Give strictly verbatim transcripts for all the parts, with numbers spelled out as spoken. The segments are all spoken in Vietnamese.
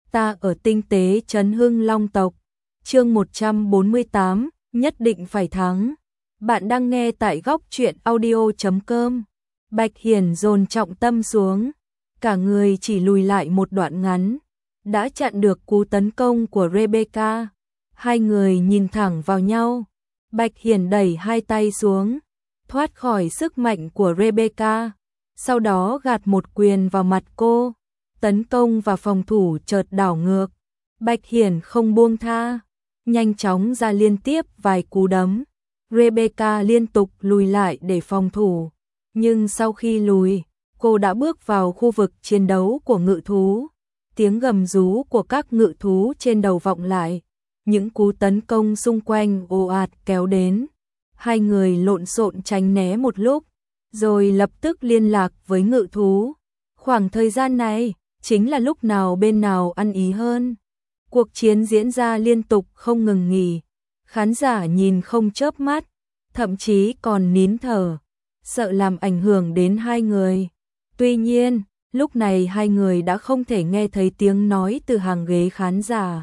Ta ở tinh tế trấn Hưng Long tộc. Chương một trăm bốn mươi tám, nhất định phải thắng. Bạn đang nghe tại góc truyện audio chấm com. Bạch Hiển dồn trọng tâm xuống, cả người chỉ lùi lại một đoạn ngắn, đã chặn được cú tấn công của Rebecca. Hai người nhìn thẳng vào nhau. Bạch Hiển đẩy hai tay xuống, thoát khỏi sức mạnh của Rebecca, sau đó gạt một quyền vào mặt cô. Tấn công và phòng thủ chợt đảo ngược. Bạch Hiển không buông tha, nhanh chóng ra liên tiếp vài cú đấm. Rebecca liên tục lùi lại để phòng thủ, nhưng sau khi lùi, cô đã bước vào khu vực chiến đấu của ngự thú. Tiếng gầm rú của các ngự thú trên đầu vọng lại, những cú tấn công xung quanh ồ ạt kéo đến. Hai người lộn xộn tránh né một lúc, rồi lập tức liên lạc với ngự thú. Khoảng thời gian này chính là lúc nào bên nào ăn ý hơn. Cuộc chiến diễn ra liên tục không ngừng nghỉ, khán giả nhìn không chớp mắt, thậm chí còn nín thở, sợ làm ảnh hưởng đến hai người. Tuy nhiên, lúc này hai người đã không thể nghe thấy tiếng nói từ hàng ghế khán giả.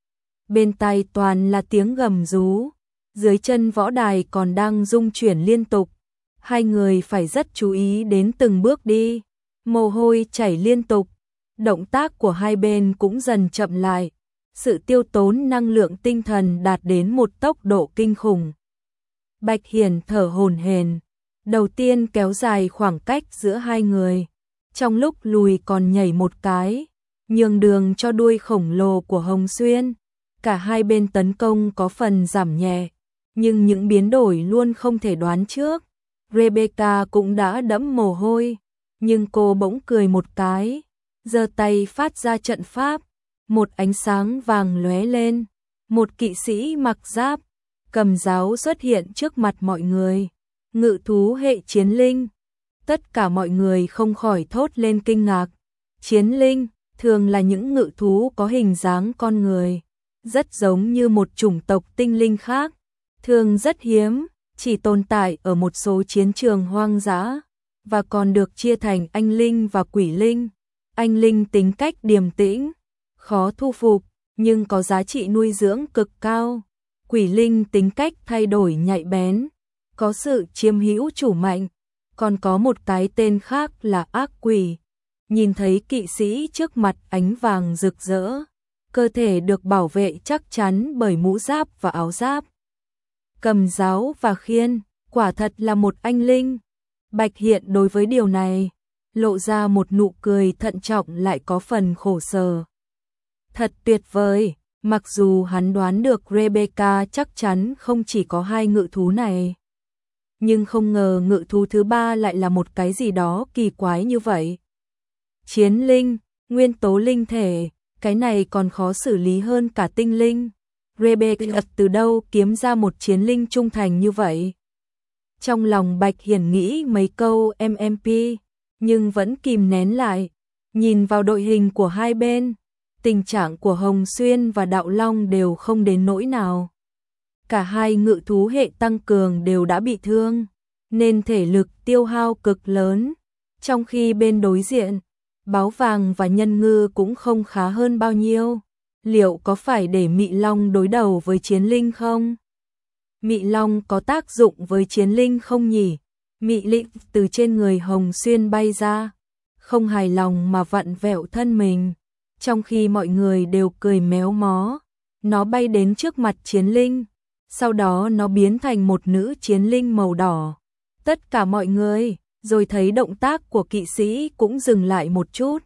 Bên tai toàn là tiếng gầm rú, dưới chân võ đài còn đang rung chuyển liên tục. Hai người phải rất chú ý đến từng bước đi, mồ hôi chảy liên tục, động tác của hai bên cũng dần chậm lại, sự tiêu tốn năng lượng tinh thần đạt đến một tốc độ kinh khủng. Bạch Hiển thở hổn hển, đầu tiên kéo dài khoảng cách giữa hai người, trong lúc lùi còn nhảy một cái, nhường đường cho đuôi khổng lồ của Hồng Xuyên. Cả hai bên tấn công có phần giảm nhẹ, nhưng những biến đổi luôn không thể đoán trước. Rebecca cũng đã đẫm mồ hôi, nhưng cô bỗng cười một cái, giơ tay phát ra trận pháp, một ánh sáng vàng lóe lên, một kỵ sĩ mặc giáp, cầm giáo xuất hiện trước mặt mọi người. Ngự thú hệ chiến linh. Tất cả mọi người không khỏi thốt lên kinh ngạc. Chiến linh thường là những ngự thú có hình dáng con người, rất giống như một chủng tộc tinh linh khác, thường rất hiếm, chỉ tồn tại ở một số chiến trường hoang dã, và còn được chia thành anh linh và quỷ linh. Anh linh tính cách điềm tĩnh, khó thu phục, nhưng có giá trị nuôi dưỡng cực cao. Quỷ linh tính cách thay đổi nhạy bén, có sự chiếm hữu chủ mạnh. Còn có một cái tên khác là ác quỷ. Nhìn thấy kỵ sĩ trước mặt ánh vàng rực rỡ, cơ thể được bảo vệ chắc chắn bởi mũ giáp và áo giáp, cầm giáo và khiên, quả thật là một anh linh. Bạch Hiển đối với điều này lộ ra một nụ cười thận trọng lại có phần khổ sở. Thật tuyệt vời, mặc dù hắn đoán được Rebecca chắc chắn không chỉ có hai ngự thú này, nhưng không ngờ ngự thú thứ ba lại là một cái gì đó kỳ quái như vậy. Chiến linh, nguyên tố linh thể, cái này còn khó xử lý hơn cả tinh linh. Rebecca từ đâu kiếm ra một chiến linh trung thành như vậy? Trong lòng Bạch Hiển nghĩ mấy câu em em pê, nhưng vẫn kìm nén lại. Nhìn vào đội hình của hai bên, tình trạng của Hồng Xuyên và Đạo Long đều không đến nỗi nào. Cả hai ngự thú hệ tăng cường đều đã bị thương, nên thể lực tiêu hao cực lớn. Trong khi bên đối diện, Báo Vàng và Nhân Ngư cũng không khá hơn bao nhiêu. Liệu có phải để Mị Long đối đầu với Chiến Linh không? Mị Long có tác dụng với Chiến Linh không nhỉ? Mị Linh từ trên người Hồng Xuyên bay ra, không hài lòng mà vặn vẹo thân mình. Trong khi mọi người đều cười méo mó, nó bay đến trước mặt Chiến Linh. Sau đó nó biến thành một nữ chiến linh màu đỏ. Tất cả mọi người rồi thấy động tác của kỵ sĩ cũng dừng lại một chút.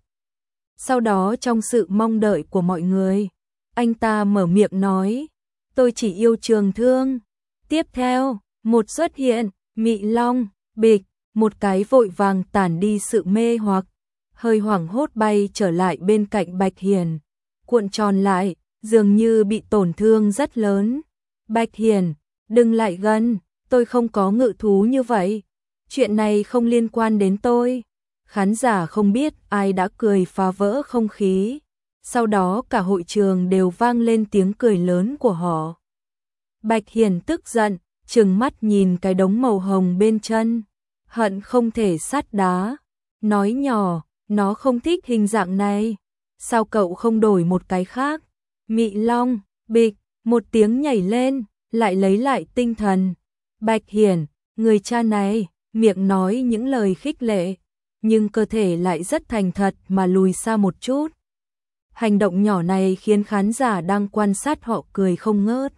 Sau đó trong sự mong đợi của mọi người, anh ta mở miệng nói, tôi chỉ yêu trường thương. Tiếp theo, một xuất hiện, Mị Long, bịch, một cái vội vàng tản đi sự mê hoặc, hơi hoảng hốt bay trở lại bên cạnh Bạch Hiển, cuộn tròn lại, dường như bị tổn thương rất lớn. Bạch Hiển, đừng lại gần, tôi không có ngự thú như vậy. Chuyện này không liên quan đến tôi. Khán giả không biết ai đã cười phá vỡ không khí. Sau đó cả hội trường đều vang lên tiếng cười lớn của họ. Bạch Hiển tức giận, trừng mắt nhìn cái đống màu hồng bên chân, hận không thể sắt đá. Nói nhỏ, nó không thích hình dạng này. sao cậu không đổi một cái khác? Mị Long, bịch, một tiếng nhảy lên, lại lấy lại tinh thần. Bạch Hiển, người cha này, miệng nói những lời khích lệ, nhưng cơ thể lại rất thành thật mà lùi xa một chút. Hành động nhỏ này khiến khán giả đang quan sát họ cười không ngớt.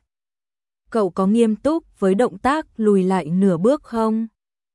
Cậu có nghiêm túc với động tác lùi lại nửa bước không?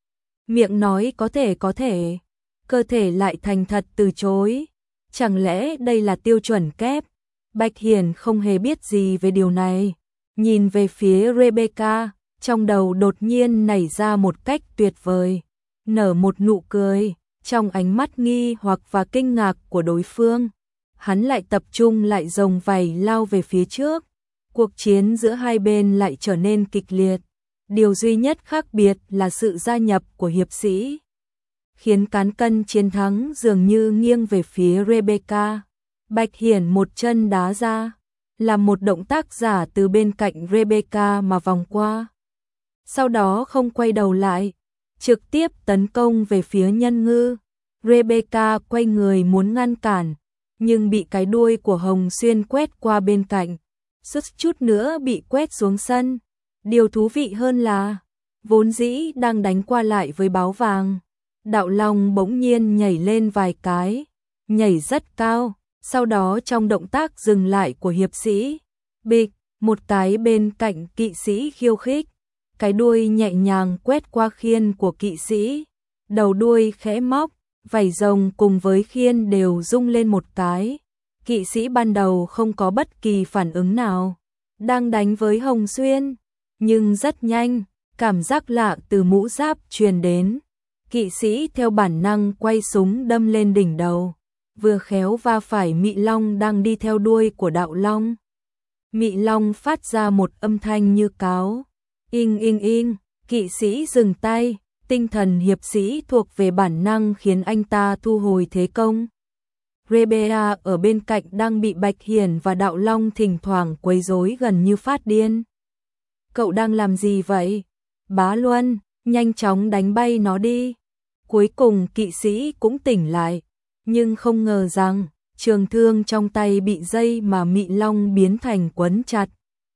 Miệng nói có thể có thể, cơ thể lại thành thật từ chối. Chẳng lẽ đây là tiêu chuẩn kép? Bạch Hiển không hề biết gì về điều này. Nhìn về phía Rebecca, trong đầu đột nhiên nảy ra một cách tuyệt vời. Nở một nụ cười, trong ánh mắt nghi hoặc và kinh ngạc của đối phương. Hắn lại tập trung lại rồng vảy lao về phía trước. Cuộc chiến giữa hai bên lại trở nên kịch liệt. Điều duy nhất khác biệt là sự gia nhập của hiệp sĩ, khiến cán cân chiến thắng dường như nghiêng về phía Rebecca. Bạch Hiển một chân đá ra, làm một động tác giả từ bên cạnh Rebecca mà vòng qua. Sau đó không quay đầu lại, trực tiếp tấn công về phía Nhân Ngư. Rebecca quay người muốn ngăn cản, nhưng bị cái đuôi của Hồng Xuyên quét qua bên cạnh, suýt chút nữa bị quét xuống sân. Điều thú vị hơn là, vốn dĩ đang đánh qua lại với báo vàng, Đạo Long bỗng nhiên nhảy lên vài cái, nhảy rất cao, sau đó trong động tác dừng lại của hiệp sĩ, bịch, một cái bên cạnh kỵ sĩ khiêu khích, cái đuôi nhẹ nhàng quét qua khiên của kỵ sĩ, đầu đuôi khẽ móc, vảy rồng cùng với khiên đều rung lên một cái. Kỵ sĩ ban đầu không có bất kỳ phản ứng nào, đang đánh với Hồng Xuyên, nhưng rất nhanh, cảm giác lạ từ mũ giáp truyền đến. Kỵ sĩ theo bản năng quay súng đâm lên đỉnh đầu, vừa khéo va phải Mị Long đang đi theo đuôi của Đạo Long. Mị Long phát ra một âm thanh như cáo. Inh inh inh, kỵ sĩ dừng tay, tinh thần hiệp sĩ thuộc về bản năng khiến anh ta thu hồi thế công. Rebecca ở bên cạnh đang bị Bạch Hiển và Đạo Long thỉnh thoảng quấy rối gần như phát điên. Cậu đang làm gì vậy? Bá Luân, nhanh chóng đánh bay nó đi. Cuối cùng kỵ sĩ cũng tỉnh lại, nhưng không ngờ rằng trường thương trong tay bị dây mà Mị Long biến thành quấn chặt.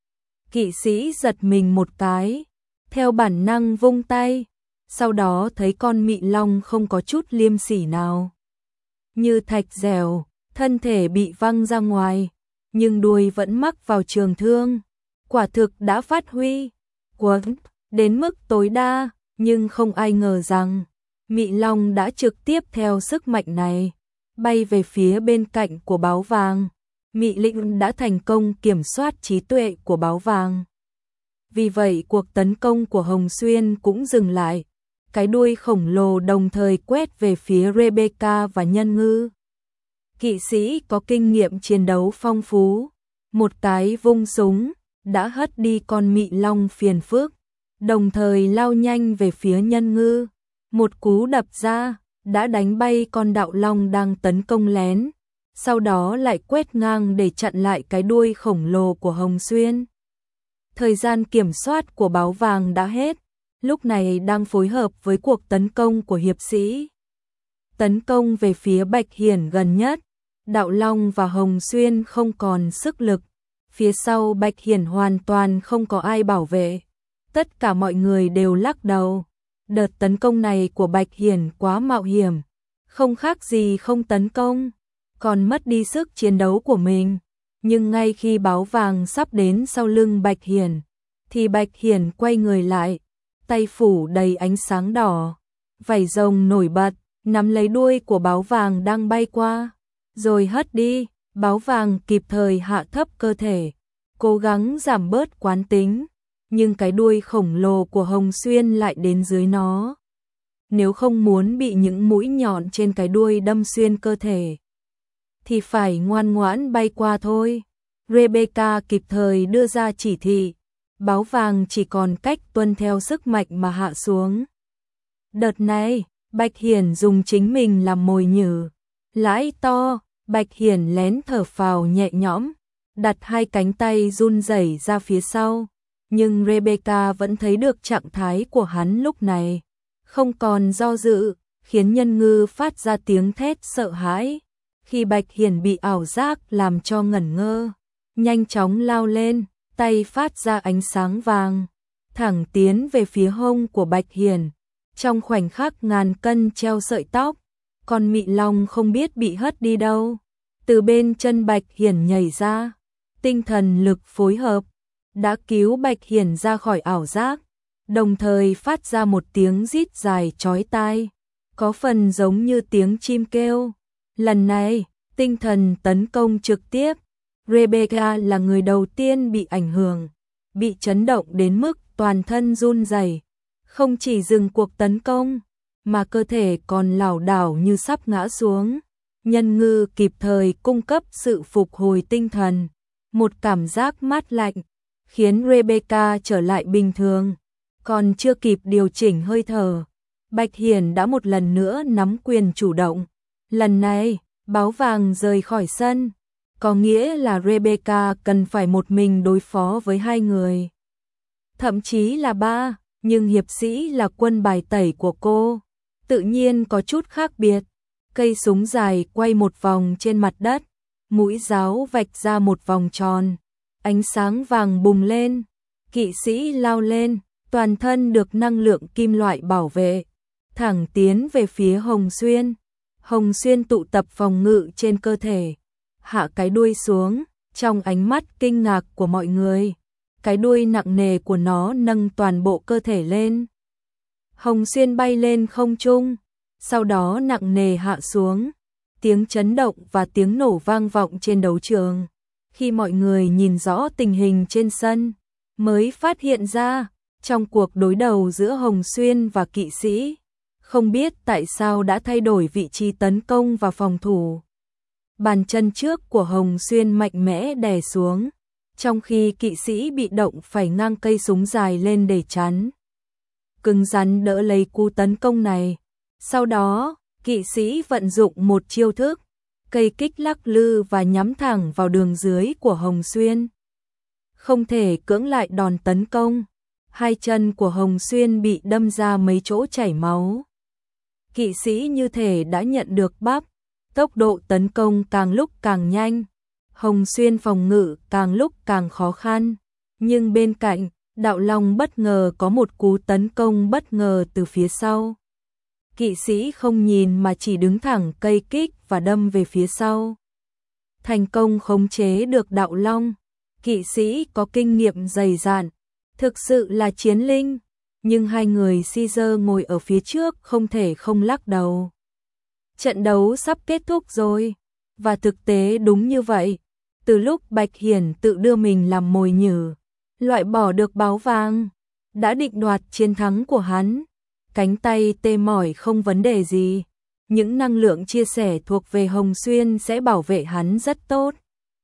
Kỵ sĩ giật mình một cái, theo bản năng vung tay, sau đó thấy con Mị Long không có chút liêm sỉ nào. Như thạch dẻo, thân thể bị văng ra ngoài, nhưng đuôi vẫn mắc vào trường thương. Quả thực đã phát huy quấn đến mức tối đa, nhưng không ai ngờ rằng Mị Long đã trực tiếp theo sức mạnh này bay về phía bên cạnh của báo vàng. Mị Linh đã thành công kiểm soát trí tuệ của báo vàng. Vì vậy cuộc tấn công của Hồng Xuyên cũng dừng lại. Cái đuôi khổng lồ đồng thời quét về phía Rebecca và Nhân Ngư. Kỵ sĩ có kinh nghiệm chiến đấu phong phú, một cái vung súng đã hất đi con Mị Long phiền phức, đồng thời lao nhanh về phía Nhân Ngư. Một cú đập ra đã đánh bay con Đạo Long đang tấn công lén, sau đó lại quét ngang để chặn lại cái đuôi khổng lồ của Hồng Xuyên. Thời gian kiểm soát của báo vàng đã hết, lúc này đang phối hợp với cuộc tấn công của hiệp sĩ. Tấn công về phía Bạch Hiển gần nhất, Đạo Long và Hồng Xuyên không còn sức lực, phía sau Bạch Hiển hoàn toàn không có ai bảo vệ. Tất cả mọi người đều lắc đầu. Đợt tấn công này của Bạch Hiển quá mạo hiểm, không khác gì không tấn công, còn mất đi sức chiến đấu của mình. Nhưng ngay khi báo vàng sắp đến sau lưng Bạch Hiển, thì Bạch Hiển quay người lại, tay phủ đầy ánh sáng đỏ, vảy rồng nổi bật, nắm lấy đuôi của báo vàng đang bay qua, rồi hất đi. Báo vàng kịp thời hạ thấp cơ thể, cố gắng giảm bớt quán tính, nhưng cái đuôi khổng lồ của Hồng Xuyên lại đến dưới nó. Nếu không muốn bị những mũi nhọn trên cái đuôi đâm xuyên cơ thể, thì phải ngoan ngoãn bay qua thôi. Rebecca kịp thời đưa ra chỉ thị, báo vàng chỉ còn cách tuân theo sức mạnh mà hạ xuống. Đợt này, Bạch Hiển dùng chính mình làm mồi nhử, lãi to. Bạch Hiển lén thở phào nhẹ nhõm, đặt hai cánh tay run rẩy ra phía sau, nhưng Rebecca vẫn thấy được trạng thái của hắn lúc này, không còn do dự, khiến Nhân Ngư phát ra tiếng thét sợ hãi. Khi Bạch Hiển bị ảo giác làm cho ngẩn ngơ, nhanh chóng lao lên, tay phát ra ánh sáng vàng, thẳng tiến về phía hông của Bạch Hiển. Trong khoảnh khắc ngàn cân treo sợi tóc, con Mị Long không biết bị hất đi đâu. Từ bên chân Bạch Hiển nhảy ra, tinh thần lực phối hợp, đã cứu Bạch Hiển ra khỏi ảo giác, đồng thời phát ra một tiếng rít dài chói tai, có phần giống như tiếng chim kêu. Lần này, tinh thần tấn công trực tiếp, Rebecca là người đầu tiên bị ảnh hưởng, bị chấn động đến mức toàn thân run rẩy, không chỉ dừng cuộc tấn công, mà cơ thể còn lảo đảo như sắp ngã xuống. Nhân Ngư kịp thời cung cấp sự phục hồi tinh thần, một cảm giác mát lạnh, khiến Rebecca trở lại bình thường. Còn chưa kịp điều chỉnh hơi thở, Bạch Hiển đã một lần nữa nắm quyền chủ động. Lần này, báo vàng rời khỏi sân, có nghĩa là Rebecca cần phải một mình đối phó với hai người. Thậm chí là ba, nhưng hiệp sĩ là quân bài tẩy của cô, tự nhiên có chút khác biệt. Cây súng dài quay một vòng trên mặt đất, mũi giáo vạch ra một vòng tròn, ánh sáng vàng bùng lên, kỵ sĩ lao lên, toàn thân được năng lượng kim loại bảo vệ, thẳng tiến về phía Hồng Xuyên. Hồng Xuyên tụ tập phòng ngự trên cơ thể, hạ cái đuôi xuống, trong ánh mắt kinh ngạc của mọi người, cái đuôi nặng nề của nó nâng toàn bộ cơ thể lên. Hồng Xuyên bay lên không trung, sau đó nặng nề hạ xuống, tiếng chấn động và tiếng nổ vang vọng trên đấu trường. Khi mọi người nhìn rõ tình hình trên sân, mới phát hiện ra, trong cuộc đối đầu giữa Hồng Xuyên và kỵ sĩ, không biết tại sao đã thay đổi vị trí tấn công và phòng thủ. Bàn chân trước của Hồng Xuyên mạnh mẽ đè xuống, trong khi kỵ sĩ bị động phải ngang cây súng dài lên để chắn, cứng rắn đỡ lấy cú tấn công này. Sau đó, kỵ sĩ vận dụng một chiêu thức, cây kích lắc lư và nhắm thẳng vào đường dưới của Hồng Xuyên. Không thể cưỡng lại đòn tấn công, hai chân của Hồng Xuyên bị đâm ra mấy chỗ chảy máu. Kỵ sĩ như thể đã nhận được bắp, tốc độ tấn công càng lúc càng nhanh, Hồng Xuyên phòng ngự càng lúc càng khó khăn. Nhưng bên cạnh, Đạo Long bất ngờ có một cú tấn công bất ngờ từ phía sau. Kỵ sĩ không nhìn mà chỉ đứng thẳng cây kích và đâm về phía sau. Thành công khống chế được Đạo Long. Kỵ sĩ có kinh nghiệm dày dạn, thực sự là chiến linh, nhưng hai người Caesar ngồi ở phía trước không thể không lắc đầu. Trận đấu sắp kết thúc rồi, và thực tế đúng như vậy. Từ lúc Bạch Hiển tự đưa mình làm mồi nhử, loại bỏ được báo vàng, đã định đoạt chiến thắng của hắn. Cánh tay tê mỏi không vấn đề gì, những năng lượng chia sẻ thuộc về Hồng Xuyên sẽ bảo vệ hắn rất tốt.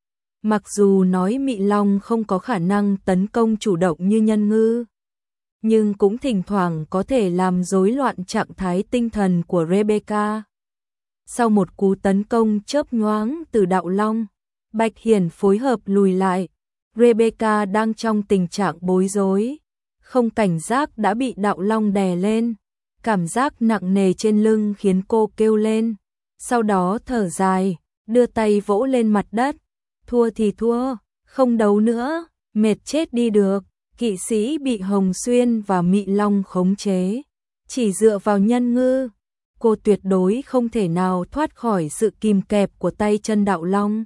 Mặc dù nói Mị Long không có khả năng tấn công chủ động như Nhân Ngư, nhưng cũng thỉnh thoảng có thể làm rối loạn trạng thái tinh thần của Rebecca. Sau một cú tấn công chớp nhoáng từ Đạo Long, Bạch Hiển phối hợp lùi lại. Rebecca đang trong tình trạng bối rối, không cảnh giác đã bị Đạo Long đè lên. Cảm giác nặng nề trên lưng khiến cô kêu lên, sau đó thở dài, đưa tay vỗ lên mặt đất. Thua thì thua, không đấu nữa, mệt chết đi được. Kỵ sĩ bị Hồng Xuyên và Mị Long khống chế, chỉ dựa vào Nhân Ngư, cô tuyệt đối không thể nào thoát khỏi sự kìm kẹp của tay chân Đạo Long.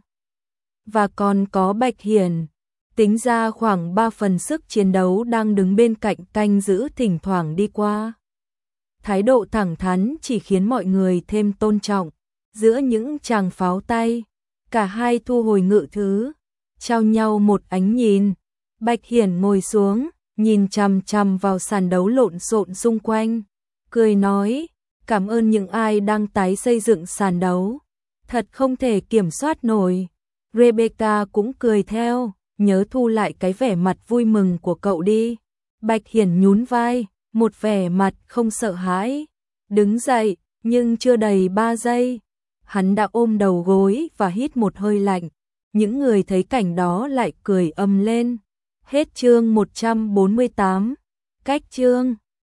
Và còn có Bạch Hiển, tính ra khoảng ba phần sức chiến đấu đang đứng bên cạnh canh giữ thỉnh thoảng đi qua. Thái độ thẳng thắn chỉ khiến mọi người thêm tôn trọng. Giữa những tràng pháo tay, cả hai thu hồi ngự thứ, trao nhau một ánh nhìn. Bạch Hiển ngồi xuống, nhìn chằm chằm vào sàn đấu lộn xộn xung quanh, cười nói, cảm ơn những ai đang tái xây dựng sàn đấu, thật không thể kiểm soát nổi. Rebecca cũng cười theo, nhớ thu lại cái vẻ mặt vui mừng của cậu đi. Bạch Hiển nhún vai, một vẻ mặt không sợ hãi, đứng dậy, nhưng chưa đầy ba giây, hắn đã ôm đầu gối và hít một hơi lạnh. Những người thấy cảnh đó lại cười ầm lên. Hết chương một trăm bốn mươi tám, cách chương